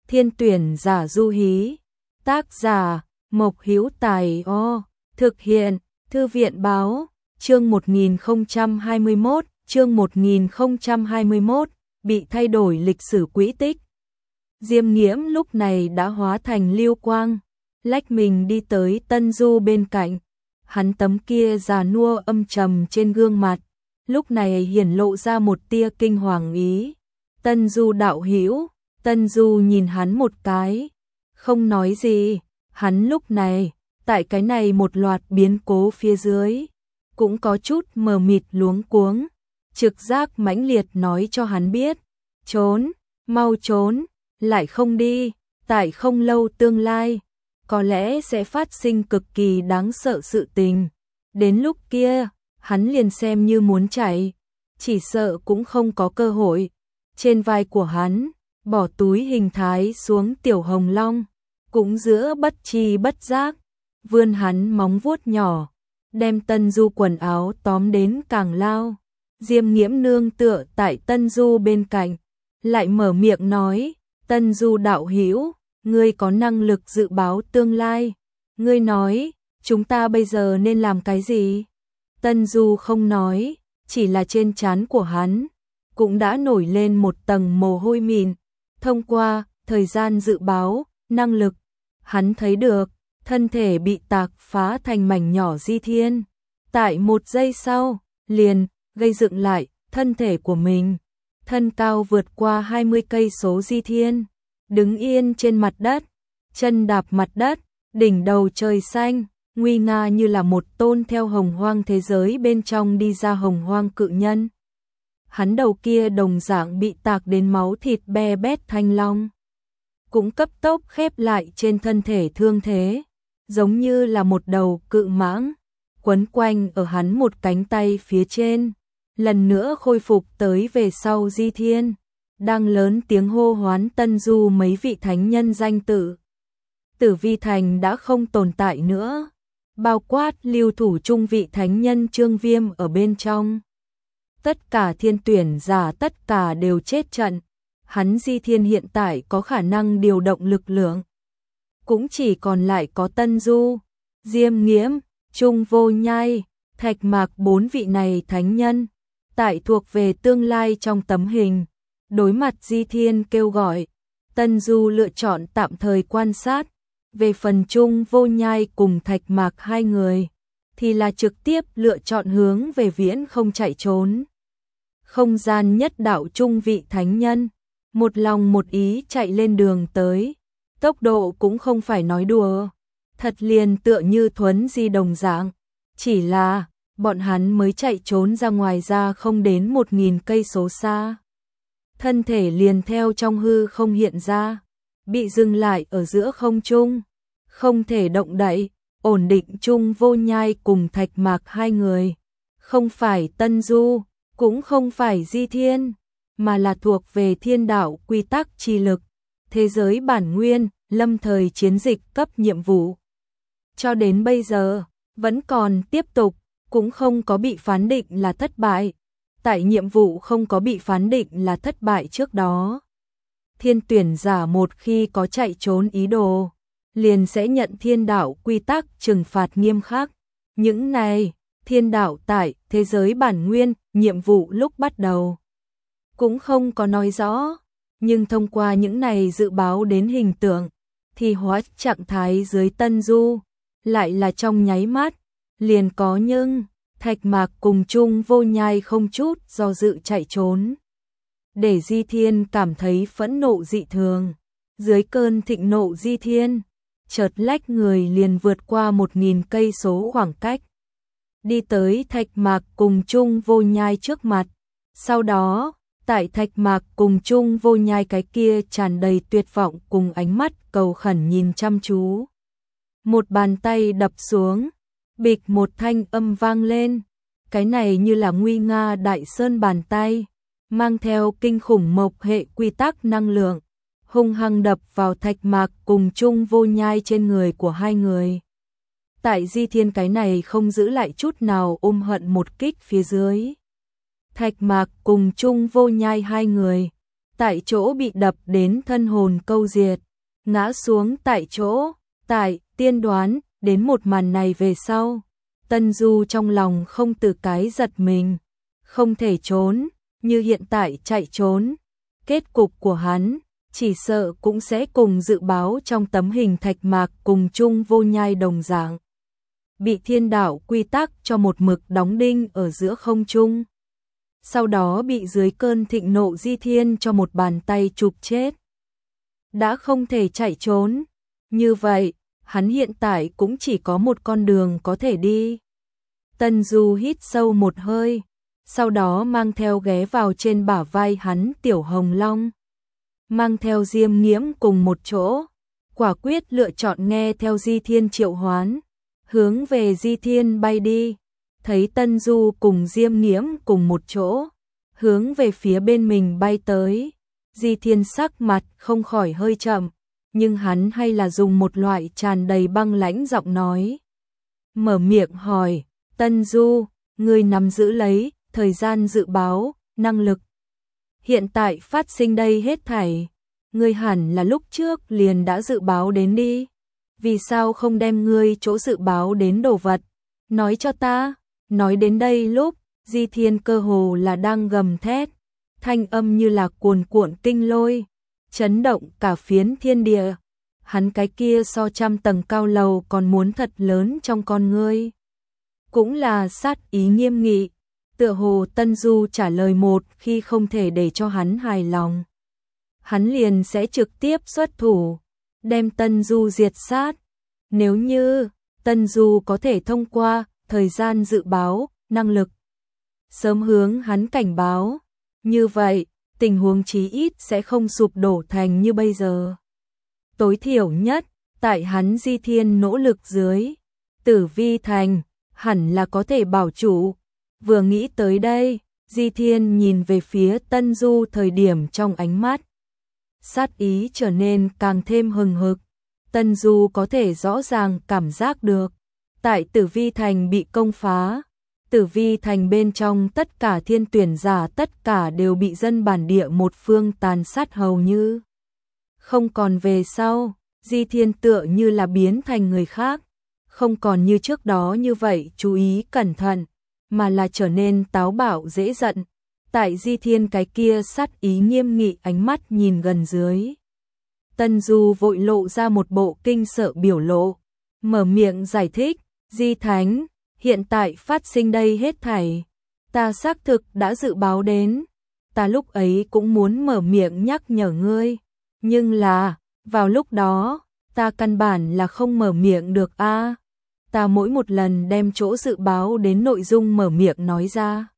Thiên tuyển giả du hí. Tác giả Mộc Hữu Tài. Thực hiện Thư viện báo. Chương 1021, chương 1021, bị thay đổi lịch sử quỹ tích. Diêm Nghiễm lúc này đã hóa thành lưu quang, lách mình đi tới Tân Du bên cạnh. Hắn tấm kia già nua âm trầm trên gương mặt, lúc này hiển lộ ra một tia kinh hoàng ý. Tân Du đạo hữu. Tân Du nhìn hắn một cái, không nói gì. Hắn lúc này, tại cái này một loạt biến cố phía dưới, cũng có chút mờ mịt luống cuống. Trực giác mãnh liệt nói cho hắn biết, trốn, mau trốn, lại không đi, tại không lâu tương lai, có lẽ sẽ phát sinh cực kỳ đáng sợ sự tình. Đến lúc kia, hắn liền xem như muốn chạy, chỉ sợ cũng không có cơ hội. Trên vai của hắn, bỏ túi hình thái xuống tiểu hồng long, cũng giữa bất tri bất giác, vươn hắn móng vuốt nhỏ, đem Tân Du quần áo tóm đến càng lao. Diêm Nghiễm nương tựa tại Tân Du bên cạnh, lại mở miệng nói, Tân Du đạo hữu, ngươi có năng lực dự báo tương lai. Ngươi nói, chúng ta bây giờ nên làm cái gì? Tân Du không nói, chỉ là trên trán của hắn cũng đã nổi lên một tầng mồ hôi mịn. Thông qua thời gian dự báo, năng lực, hắn thấy được thân thể bị tạc phá thành mảnh nhỏ Di Thiên. Tại một giây sau, liền gây dựng lại thân thể của mình. Thân cao vượt qua 20 cây số Di Thiên, đứng yên trên mặt đất, chân đạp mặt đất, đỉnh đầu trời xanh, nguy nga như là một tôn theo hồng hoang thế giới bên trong đi ra hồng hoang cự nhân. Hắn đầu kia đồng dạng bị tạc đến máu thịt be bét thanh long, cũng cấp tốc khép lại trên thân thể thương thế, giống như là một đầu cự mãng, quấn quanh ở hắn một cánh tay phía trên. Lần nữa khôi phục tới về sau Di Thiên, đang lớn tiếng hô hoán Tân Du mấy vị thánh nhân danh tự. Tử Vi Thành đã không tồn tại nữa, bao quát lưu thủ trung vị thánh nhân Trương Viêm ở bên trong. Tất cả thiên tuyển giả tất cả đều chết trận. Hắn Di Thiên hiện tại có khả năng điều động lực lượng, cũng chỉ còn lại có Tân Du, Diêm Nghiễm, Trung Vô Nhai, Thạch Mạc bốn vị này thánh nhân. Tại thuộc về tương lai trong tấm hình, đối mặt Di Thiên kêu gọi, Tân Du lựa chọn tạm thời quan sát. Về phần Trung Vô Nhai cùng Thạch Mạc hai người, thì là trực tiếp lựa chọn hướng về viễn không chạy trốn. Không gian nhất đạo trung vị thánh nhân, một lòng một ý chạy lên đường tới, tốc độ cũng không phải nói đùa, thật liền tựa như thuấn di đồng dạng, chỉ là bọn hắn mới chạy trốn ra ngoài ra không đến 1000 cây số xa. Thân thể liền theo trong hư không hiện ra, bị dừng lại ở giữa không trung, không thể động đậy. Ổn định Trung Vô Nhai cùng Thạch Mạc hai người, không phải Tân Du, cũng không phải Di Thiên, mà là thuộc về thiên đạo quy tắc chi lực, thế giới bản nguyên, lâm thời chiến dịch cấp nhiệm vụ. Cho đến bây giờ, vẫn còn tiếp tục, cũng không có bị phán định là thất bại. Tại nhiệm vụ không có bị phán định là thất bại trước đó, thiên tuyển giả một khi có chạy trốn ý đồ, liền sẽ nhận thiên đạo quy tắc trừng phạt nghiêm khắc. Những này, thiên đạo tại thế giới bản nguyên, nhiệm vụ lúc bắt đầu cũng không có nói rõ, nhưng thông qua những này dự báo đến hình tượng, thì hóa trạng thái dưới Tân Du, lại là trong nháy mắt, liền có nhưng Thạch Mạc cùng Trung Vô Nhai không chút do dự chạy trốn. Để Di Thiên cảm thấy phẫn nộ dị thường, dưới cơn thịnh nộ Di Thiên, chợt lách người liền vượt qua 1000 cây số khoảng cách, đi tới Thạch Mạc cùng Trung Vô Nhai trước mặt. Sau đó, tại Thạch Mạc cùng Trung Vô Nhai cái kia tràn đầy tuyệt vọng cùng ánh mắt cầu khẩn nhìn chăm chú, một bàn tay đập xuống, bịch một thanh âm vang lên. Cái này như là nguy nga đại sơn bàn tay, mang theo kinh khủng mộc hệ quy tắc năng lượng, hung hăng đập vào Thạch Mạc cùng Trung Vô Nhai trên người của hai người. Tại Di Thiên cái này không giữ lại chút nào ôm hận một kích phía dưới, Thạch Mạc cùng Trung Vô Nhai hai người tại chỗ bị đập đến thân hồn câu diệt, ngã xuống tại chỗ. Tại tiên đoán đến một màn này về sau, Tân Du trong lòng không từ cái giật mình, không thể trốn, như hiện tại chạy trốn, kết cục của hắn chỉ sợ cũng sẽ cùng dự báo trong tấm hình thạch mạc cùng chung vô nhai đồng dạng, bị thiên đạo quy tắc cho một mực đóng đinh ở giữa không trung. Sau đó bị dưới cơn thịnh nộ Di Thiên cho một bàn tay chụp chết. Đã không thể chạy trốn, như vậy, hắn hiện tại cũng chỉ có một con đường có thể đi. Tân Du hít sâu một hơi, sau đó mang theo ghé vào trên bả vai hắn Tiểu Hồng Long, mang theo Diêm Nghiễm cùng một chỗ, quả quyết lựa chọn nghe theo Di Thiên triệu hoán, hướng về Di Thiên bay đi. Thấy Tân Du cùng Diêm Nghiễm cùng một chỗ, hướng về phía bên mình bay tới, Di Thiên sắc mặt không khỏi hơi chậm, nhưng hắn hay là dùng một loại tràn đầy băng lãnh giọng nói. Mở miệng hỏi, Tân Du, ngươi nắm giữ lấy thời gian dự báo, năng lực. Hiện tại phát sinh đây hết thảy, ngươi hẳn là lúc trước liền đã dự báo đến đi. Vì sao không đem ngươi chỗ dự báo đến đồ vật, nói cho ta? Nói đến đây lúc, Di Thiên cơ hồ là đang gầm thét, thanh âm như là cuồn cuộn kinh lôi, chấn động cả phiến thiên địa. Hắn cái kia so 100 tầng cao lầu còn muốn thật lớn trong con ngươi. Cũng là sát ý nghiêm nghị, tựa hồ Tân Du trả lời một khi không thể để cho hắn hài lòng, hắn liền sẽ trực tiếp xuất thủ, đem Tân Du diệt sát. Nếu như Tân Du có thể thông qua thời gian dự báo, năng lực sớm hướng hắn cảnh báo, như vậy, tình huống chí ít sẽ không sụp đổ thành như bây giờ. Tối thiểu nhất, tại hắn Di Thiên nỗ lực dưới, Tử Vi Thành hẳn là có thể bảo chủ. Vừa nghĩ tới đây, Di Thiên nhìn về phía Tân Du thời điểm trong ánh mắt, sát ý trở nên càng thêm hừng hực. Tân Du có thể rõ ràng cảm giác được, tại Tử Vi Thành bị công phá, Tử Vi Thành bên trong tất cả thiên tuyển giả tất cả đều bị dân bản địa một phương tàn sát hầu như không còn về sau. Di Thiên tựa như là biến thành người khác, không còn như trước đó như vậy chú ý cẩn thận, mà là trở nên táo bạo dễ giận. Tại Di Thiên cái kia sát ý nghiêm nghị ánh mắt nhìn gần dưới, Tân Du vội lộ ra một bộ kinh sợ biểu lộ, mở miệng giải thích, Di Thánh, hiện tại phát sinh đây hết thảy, ta xác thực đã dự báo đến, ta lúc ấy cũng muốn mở miệng nhắc nhở ngươi, nhưng là, vào lúc đó, ta căn bản là không mở miệng được a. Ta mỗi một lần đem chỗ dự báo đến nội dung mở miệng nói ra,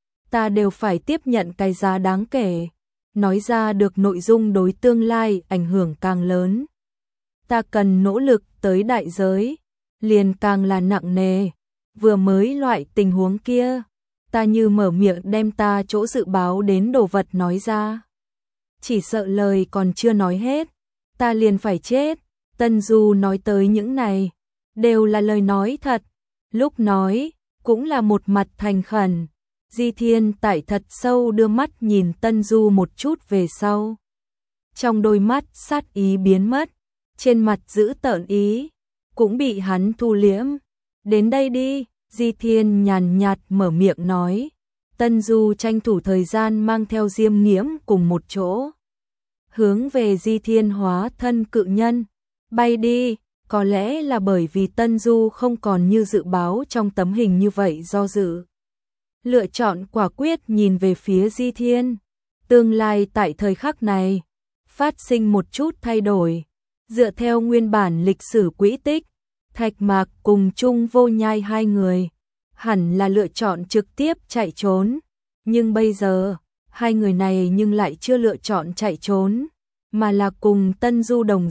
ta đều phải tiếp nhận cái giá đáng kể, nói ra được nội dung đối tương lai ảnh hưởng càng lớn. Ta cần nỗ lực tới đại giới, liền càng là nặng nề. Vừa mới loại tình huống kia, ta như mở miệng đem ta chỗ dự báo đến đồ vật nói ra, chỉ sợ lời còn chưa nói hết, ta liền phải chết. Tân Du nói tới những này, đều là lời nói thật, lúc nói, cũng là một mặt thành khẩn. Di Thiên tại thật sâu đưa mắt nhìn Tân Du một chút về sau, trong đôi mắt sát ý biến mất, trên mặt giữ tợn ý cũng bị hắn thu liễm. Đến đây đi, Di Thiên nhàn nhạt mở miệng nói. Tân Du tranh thủ thời gian mang theo Diêm Nghiễm cùng một chỗ, hướng về Di Thiên hóa thân cự nhân bay đi. Có lẽ là bởi vì Tân Du không còn như dự báo trong tấm hình như vậy do dự, lựa chọn quả quyết nhìn về phía Di Thiên. Tương lai tại thời khắc này phát sinh một chút thay đổi, dựa theo nguyên bản lịch sử quỹ tích, Thạch Mạc cùng Chung Vô Nhai hai người hẳn là lựa chọn trực tiếp chạy trốn, nhưng bây giờ hai người này nhưng lại chưa lựa chọn chạy trốn, mà là cùng Tân Du đồng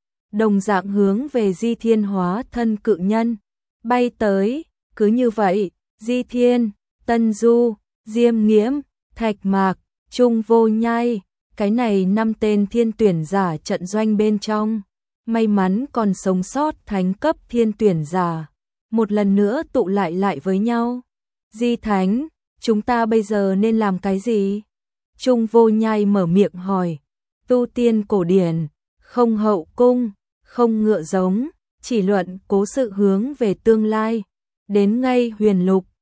dạng hướng về Di Thiên hóa thân cự nhân bay tới. Cứ như vậy, Di Thiên, Tân Du, Diêm Nghiễm, Thạch Mạc, Chung Vô Nhai, cái này 5 tên thiên tuyển giả trận doanh bên trong, may mắn còn sống sót thánh cấp thiên tuyển giả, một lần nữa tụ lại với nhau. Di Thánh, chúng ta bây giờ nên làm cái gì? Trung Vô Nhai mở miệng hỏi, tu tiên cổ điển, không hậu cung, không ngựa giống, chỉ luận cố sự hướng về tương lai, đến ngay huyền lục,